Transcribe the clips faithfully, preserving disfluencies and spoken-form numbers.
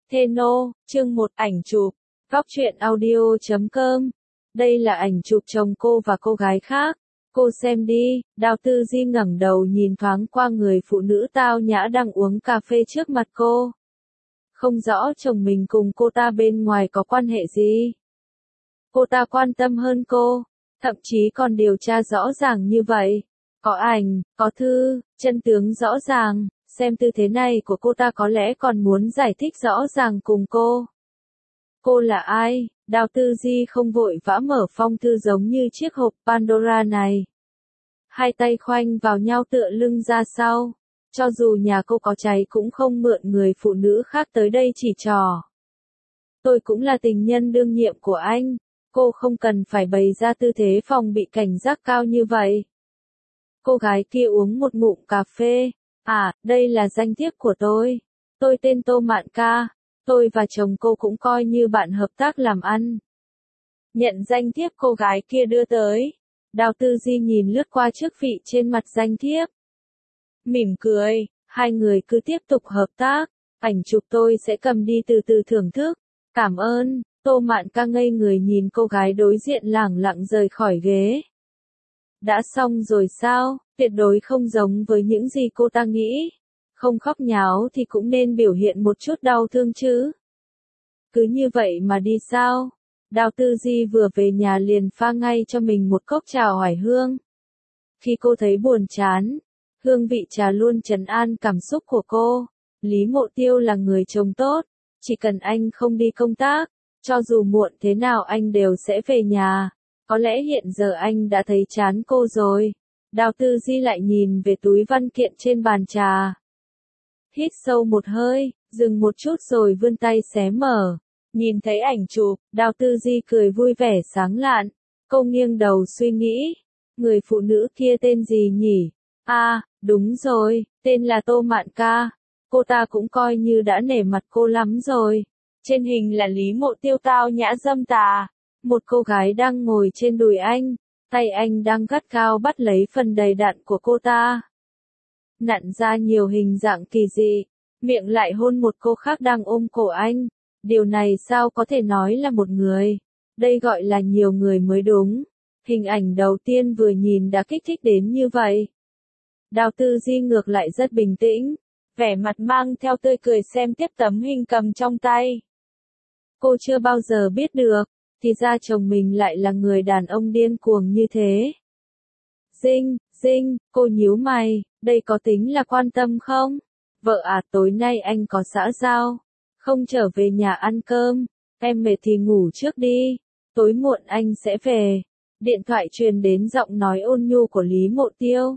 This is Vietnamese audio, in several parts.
Theno, chương một ảnh chụp, góc truyện audio chấm com. Đây là ảnh chụp chồng cô và cô gái khác. Cô xem đi. Đào Tư Di ngẩng đầu nhìn thoáng qua người phụ nữ tao nhã đang uống cà phê trước mặt cô. Không rõ chồng mình cùng cô ta bên ngoài có quan hệ gì. Cô ta quan tâm hơn cô, thậm chí còn điều tra rõ ràng như vậy. Có ảnh, có thư, chân tướng rõ ràng. Xem tư thế này của cô ta có lẽ còn muốn giải thích rõ ràng cùng cô. Cô là ai? Đào Tư Di không vội vã mở phong thư giống như chiếc hộp Pandora này. Hai tay khoanh vào nhau tựa lưng ra sau. Cho dù nhà cô có cháy cũng không mượn người phụ nữ khác tới đây chỉ trò. Tôi cũng là tình nhân đương nhiệm của anh. Cô không cần phải bày ra tư thế phòng bị cảnh giác cao như vậy. Cô gái kia uống một ngụm cà phê. À, đây là danh thiếp của tôi. Tôi tên Tô Mạn Ca. Tôi và chồng cô cũng coi như bạn hợp tác làm ăn. Nhận danh thiếp cô gái kia đưa tới. Đào Tư Di nhìn lướt qua chức vị trên mặt danh thiếp. Mỉm cười, hai người cứ tiếp tục hợp tác. Ảnh chụp tôi sẽ cầm đi từ từ thưởng thức. Cảm ơn. Tô Mạn Ca ngây người nhìn cô gái đối diện lẳng lặng rời khỏi ghế. Đã xong rồi sao? Tuyệt đối không giống với những gì cô ta nghĩ. Không khóc nháo thì cũng nên biểu hiện một chút đau thương chứ. Cứ như vậy mà đi sao? Đào Tư Di vừa về nhà liền pha ngay cho mình một cốc trà oải hương. Khi cô thấy buồn chán, hương vị trà luôn trấn an cảm xúc của cô. Lý Mộ Tiêu là người chồng tốt, chỉ cần anh không đi công tác, cho dù muộn thế nào anh đều sẽ về nhà. Có lẽ hiện giờ anh đã thấy chán cô rồi. Đào Tư Di lại nhìn về túi văn kiện trên bàn trà. Hít sâu một hơi, dừng một chút rồi vươn tay xé mở. Nhìn thấy ảnh chụp, Đào Tư Di cười vui vẻ sáng lạn. Cô nghiêng đầu suy nghĩ. Người phụ nữ kia tên gì nhỉ? À, đúng rồi, tên là Tô Mạn Ca. Cô ta cũng coi như đã nể mặt cô lắm rồi. Trên hình là Lý Mộ Tiêu tao nhã dâm tà. Một cô gái đang ngồi trên đùi anh. Tay anh đang gắt gao bắt lấy phần đầy đặn của cô ta. Nặn ra nhiều hình dạng kỳ dị. Miệng lại hôn một cô khác đang ôm cổ anh. Điều này sao có thể nói là một người? Đây gọi là nhiều người mới đúng. Hình ảnh đầu tiên vừa nhìn đã kích thích đến như vậy. Đào Tư Di ngược lại rất bình tĩnh. Vẻ mặt mang theo tươi cười xem tiếp tấm hình cầm trong tay. Cô chưa bao giờ biết được. Thì ra chồng mình lại là người đàn ông điên cuồng như thế. Dinh, Dinh, cô nhíu mày, đây có tính là quan tâm không? Vợ à, tối nay anh có xã giao, không trở về nhà ăn cơm, em mệt thì ngủ trước đi, tối muộn anh sẽ về. Điện thoại truyền đến giọng nói ôn nhu của Lý Mộ Tiêu.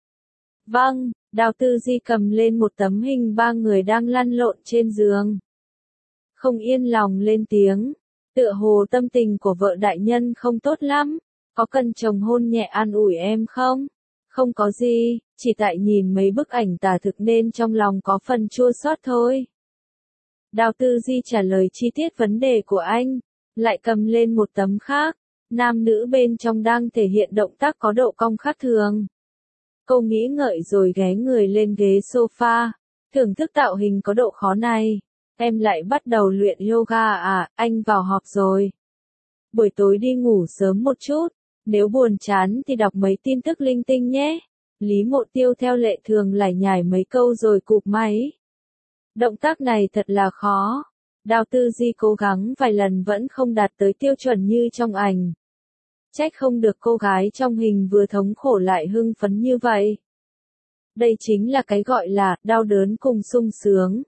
Vâng, Đào Tư Di cầm lên một tấm hình ba người đang lăn lộn trên giường. Không yên lòng lên tiếng. Tựa hồ tâm tình của vợ đại nhân không tốt lắm, có cần chồng hôn nhẹ an ủi em không? Không có gì, chỉ tại nhìn mấy bức ảnh tả thực nên trong lòng có phần chua xót thôi. Đào Tư Di trả lời chi tiết vấn đề của anh, lại cầm lên một tấm khác, nam nữ bên trong đang thể hiện động tác có độ cong khác thường. Cô nghĩ ngợi rồi ghé người lên ghế sofa, thưởng thức tạo hình có độ khó này. Em lại bắt đầu luyện yoga à, anh vào họp rồi. Buổi tối đi ngủ sớm một chút, nếu buồn chán thì đọc mấy tin tức linh tinh nhé. Lý Mộ Tiêu theo lệ thường lải nhải mấy câu rồi cụp máy. Động tác này thật là khó. Đào Tư Di cố gắng vài lần vẫn không đạt tới tiêu chuẩn như trong ảnh. Trách không được cô gái trong hình vừa thống khổ lại hưng phấn như vậy. Đây chính là cái gọi là đau đớn cùng sung sướng.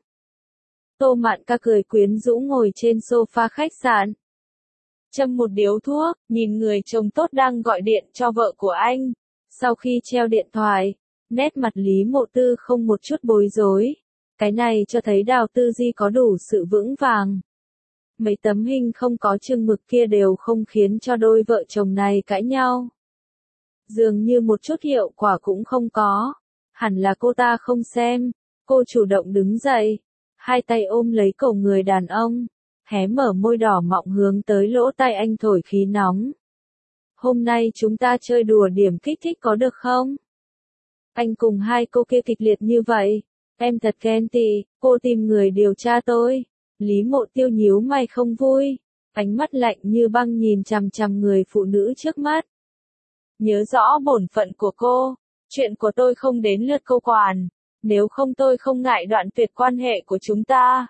Tô Mạn Ca cười quyến rũ ngồi trên sofa khách sạn. Châm một điếu thuốc, nhìn người chồng tốt đang gọi điện cho vợ của anh. Sau khi treo điện thoại, nét mặt Lý Mộ Tư không một chút bối rối. Cái này cho thấy Đào Tư Di có đủ sự vững vàng. Mấy tấm hình không có chừng mực kia đều không khiến cho đôi vợ chồng này cãi nhau. Dường như một chút hiệu quả cũng không có. Hẳn là cô ta không xem. Cô chủ động đứng dậy. Hai tay ôm lấy cổ người đàn ông, hé mở môi đỏ mọng hướng tới lỗ tai anh thổi khí nóng. Hôm nay chúng ta chơi đùa điểm kích thích có được không? Anh cùng hai cô kia kịch liệt như vậy, em thật ghen tị, cô tìm người điều tra tôi. Lý Mộ Tiêu nhíu mày không vui, ánh mắt lạnh như băng nhìn chằm chằm người phụ nữ trước mắt. Nhớ rõ bổn phận của cô, chuyện của tôi không đến lượt cô quản, nếu không tôi không ngại đoạn tuyệt quan hệ của chúng ta.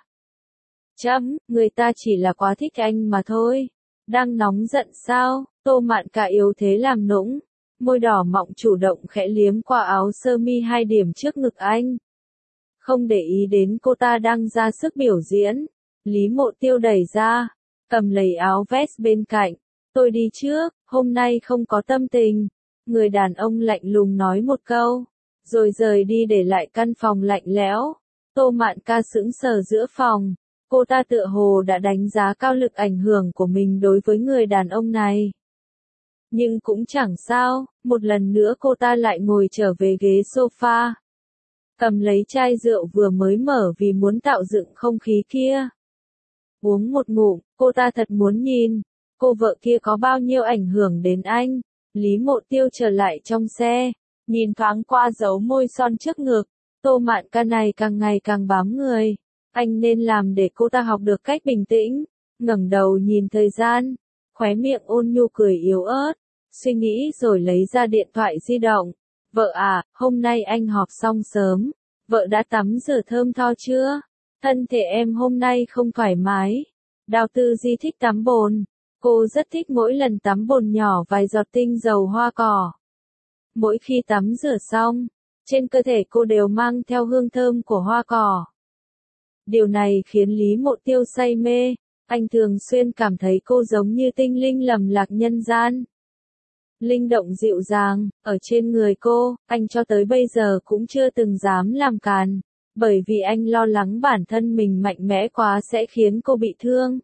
Chấm, người ta chỉ là quá thích anh mà thôi. Đang nóng giận sao? Tô Mạn Ca yếu thế làm nũng, môi đỏ mọng chủ động khẽ liếm qua áo sơ mi hai điểm trước ngực anh. Không để ý đến cô ta đang ra sức biểu diễn, Lý Mộ Tiêu đẩy ra, cầm lấy áo vest bên cạnh. Tôi đi trước, hôm nay không có tâm tình. Người đàn ông lạnh lùng nói một câu, rồi rời đi để lại căn phòng lạnh lẽo. Tô Mạn Ca sững sờ giữa phòng, cô ta tựa hồ đã đánh giá cao lực ảnh hưởng của mình đối với người đàn ông này. Nhưng cũng chẳng sao, một lần nữa cô ta lại ngồi trở về ghế sofa. Cầm lấy chai rượu vừa mới mở vì muốn tạo dựng không khí kia. Uống một ngụm, cô ta thật muốn nhìn, cô vợ kia có bao nhiêu ảnh hưởng đến anh. Lý Mộ Tiêu trở lại trong xe, nhìn thoáng qua dấu môi son trước ngực. Tô Mạn Ca này càng ngày càng bám người. Anh nên làm để cô ta học được cách bình tĩnh. Ngẩng đầu nhìn thời gian, khóe miệng ôn nhu cười yếu ớt, suy nghĩ rồi lấy ra điện thoại di động. Vợ à, hôm nay anh họp xong sớm, vợ đã tắm rửa thơm tho chưa? Thân thể em hôm nay không thoải mái. Đào Tư Di thích tắm bồn. Cô rất thích mỗi lần tắm bồn nhỏ vài giọt tinh dầu hoa cỏ. Mỗi khi tắm rửa xong, trên cơ thể cô đều mang theo hương thơm của hoa cỏ. Điều này khiến Lý Mộ Tiêu say mê, anh thường xuyên cảm thấy cô giống như tinh linh lầm lạc nhân gian. Linh động dịu dàng, ở trên người cô, anh cho tới bây giờ cũng chưa từng dám làm càn, bởi vì anh lo lắng bản thân mình mạnh mẽ quá sẽ khiến cô bị thương.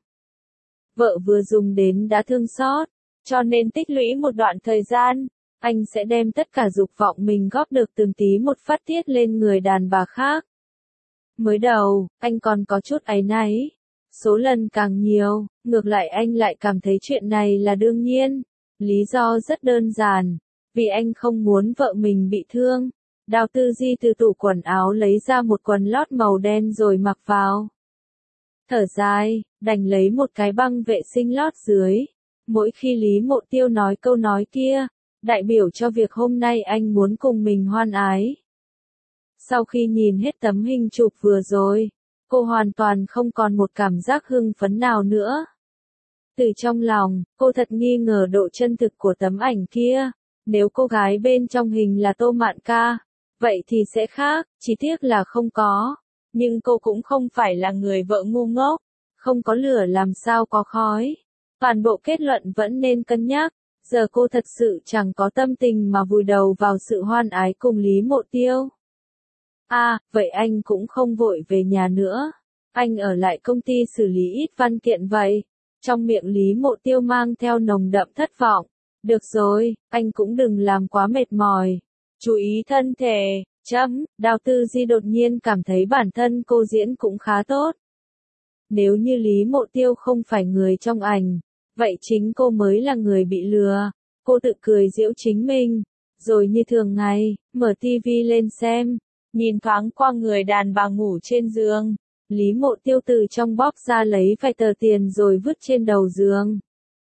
Vợ vừa dùng đến đã thương xót, cho nên tích lũy một đoạn thời gian, anh sẽ đem tất cả dục vọng mình góp được từng tí một phát tiết lên người đàn bà khác. Mới đầu, anh còn có chút áy náy, số lần càng nhiều, ngược lại anh lại cảm thấy chuyện này là đương nhiên. Lý do rất đơn giản, vì anh không muốn vợ mình bị thương. Đào Tư Di từ tủ quần áo lấy ra một quần lót màu đen rồi mặc vào. Thở dài, đành lấy một cái băng vệ sinh lót dưới. Mỗi khi Lý Mộ Tiêu nói câu nói kia, đại biểu cho việc hôm nay anh muốn cùng mình hoan ái. Sau khi nhìn hết tấm hình chụp vừa rồi, cô hoàn toàn không còn một cảm giác hưng phấn nào nữa. Từ trong lòng, cô thật nghi ngờ độ chân thực của tấm ảnh kia. Nếu cô gái bên trong hình là Tô Mạn Ca, vậy thì sẽ khác, chỉ tiếc là không có. Nhưng cô cũng không phải là người vợ ngu ngốc, không có lửa làm sao có khói. Toàn bộ kết luận vẫn nên cân nhắc, giờ cô thật sự chẳng có tâm tình mà vùi đầu vào sự hoan ái cùng Lý Mộ Tiêu. À, vậy anh cũng không vội về nhà nữa. Anh ở lại công ty xử lý ít văn kiện vậy. Trong miệng Lý Mộ Tiêu mang theo nồng đậm thất vọng. Được rồi, anh cũng đừng làm quá mệt mỏi. Chú ý thân thể, chấm. Đào Tư Di đột nhiên cảm thấy bản thân cô diễn cũng khá tốt. Nếu như Lý Mộ Tiêu không phải người trong ảnh, vậy chính cô mới là người bị lừa. Cô tự cười giễu chính mình, rồi như thường ngày, mở tivi lên xem, nhìn thoáng qua người đàn bà ngủ trên giường. Lý Mộ Tiêu từ trong bóp ra lấy vài tờ tiền rồi vứt trên đầu giường.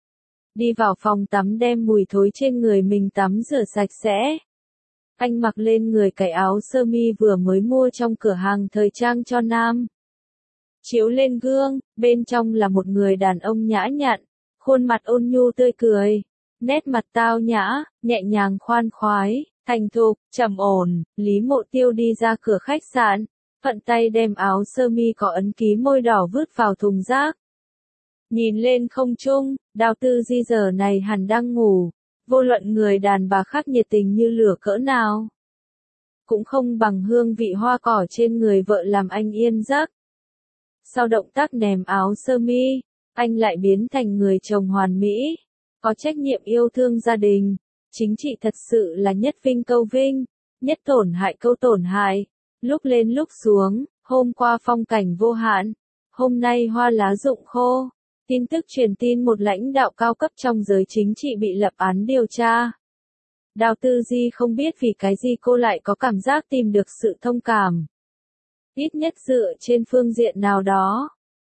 Đi vào phòng tắm đem mùi thối trên người mình tắm rửa sạch sẽ. Anh mặc lên người cái áo sơ mi vừa mới mua trong cửa hàng thời trang cho nam. Chiếu lên gương, bên trong là một người đàn ông nhã nhặn, khuôn mặt ôn nhu tươi cười, nét mặt tao nhã, nhẹ nhàng khoan khoái, thành thục, trầm ổn. Lý Mộ Tiêu đi ra cửa khách sạn, thuận tay đem áo sơ mi có ấn ký môi đỏ vứt vào thùng rác. Nhìn lên không trung, Đào Tư Di giờ này hẳn đang ngủ, vô luận người đàn bà khác nhiệt tình như lửa cỡ nào, cũng không bằng hương vị hoa cỏ trên người vợ làm anh yên giấc. Sau động tác ném áo sơ mi, anh lại biến thành người chồng hoàn mỹ, có trách nhiệm yêu thương gia đình, chính trị thật sự là nhất vinh câu vinh, nhất tổn hại câu tổn hại, lúc lên lúc xuống, hôm qua phong cảnh vô hạn, hôm nay hoa lá rụng khô. Tin tức truyền tin một lãnh đạo cao cấp trong giới chính trị bị lập án điều tra. Đào Tư Di không biết vì cái gì cô lại có cảm giác tìm được sự thông cảm. Ít nhất dựa trên phương diện nào đó,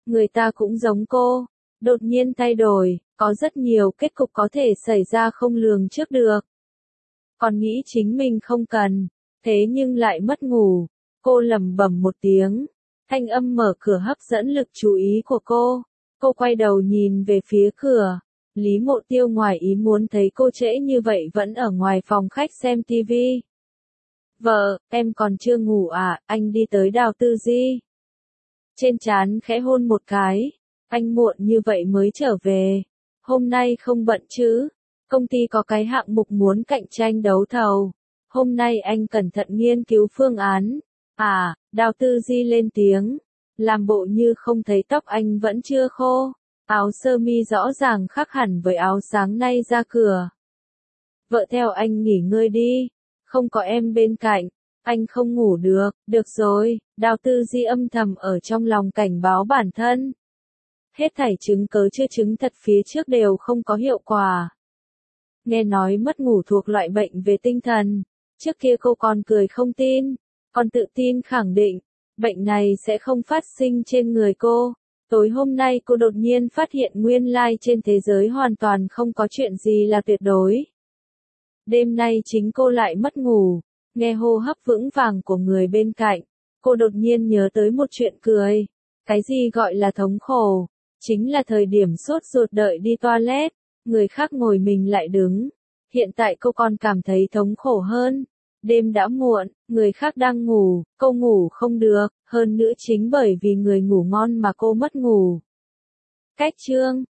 người ta cũng giống cô, đột nhiên thay đổi, có rất nhiều kết cục có thể xảy ra không lường trước được. Còn nghĩ chính mình không cần, thế nhưng lại mất ngủ, cô lẩm bẩm một tiếng, thanh âm mở cửa hấp dẫn lực chú ý của cô, cô quay đầu nhìn về phía cửa, Lý Mộ Tiêu ngoài ý muốn thấy cô trễ như vậy vẫn ở ngoài phòng khách xem tivi. Vợ, em còn chưa ngủ à, anh đi tới Đào Tư Di. Trên trán khẽ hôn một cái, anh muộn như vậy mới trở về, hôm nay không bận chứ, công ty có cái hạng mục muốn cạnh tranh đấu thầu, hôm nay anh cẩn thận nghiên cứu phương án, à, Đào Tư Di lên tiếng, làm bộ như không thấy tóc anh vẫn chưa khô, áo sơ mi rõ ràng khác hẳn với áo sáng nay ra cửa. Vợ theo anh nghỉ ngơi đi, không có em bên cạnh, anh không ngủ được, được rồi, Đào Tư Di âm thầm ở trong lòng cảnh báo bản thân. Hết thảy chứng cớ chưa chứng thật phía trước đều không có hiệu quả. Nghe nói mất ngủ thuộc loại bệnh về tinh thần, trước kia cô còn cười không tin, còn tự tin khẳng định, bệnh này sẽ không phát sinh trên người cô. Tối hôm nay cô đột nhiên phát hiện nguyên lai trên thế giới hoàn toàn không có chuyện gì là tuyệt đối. Đêm nay chính cô lại mất ngủ, nghe hô hấp vững vàng của người bên cạnh, cô đột nhiên nhớ tới một chuyện cười. Cái gì gọi là thống khổ? Chính là thời điểm sốt ruột đợi đi toilet, người khác ngồi mình lại đứng. Hiện tại cô còn cảm thấy thống khổ hơn. Đêm đã muộn, người khác đang ngủ, cô ngủ không được, hơn nữa chính bởi vì người ngủ ngon mà cô mất ngủ. Cách chương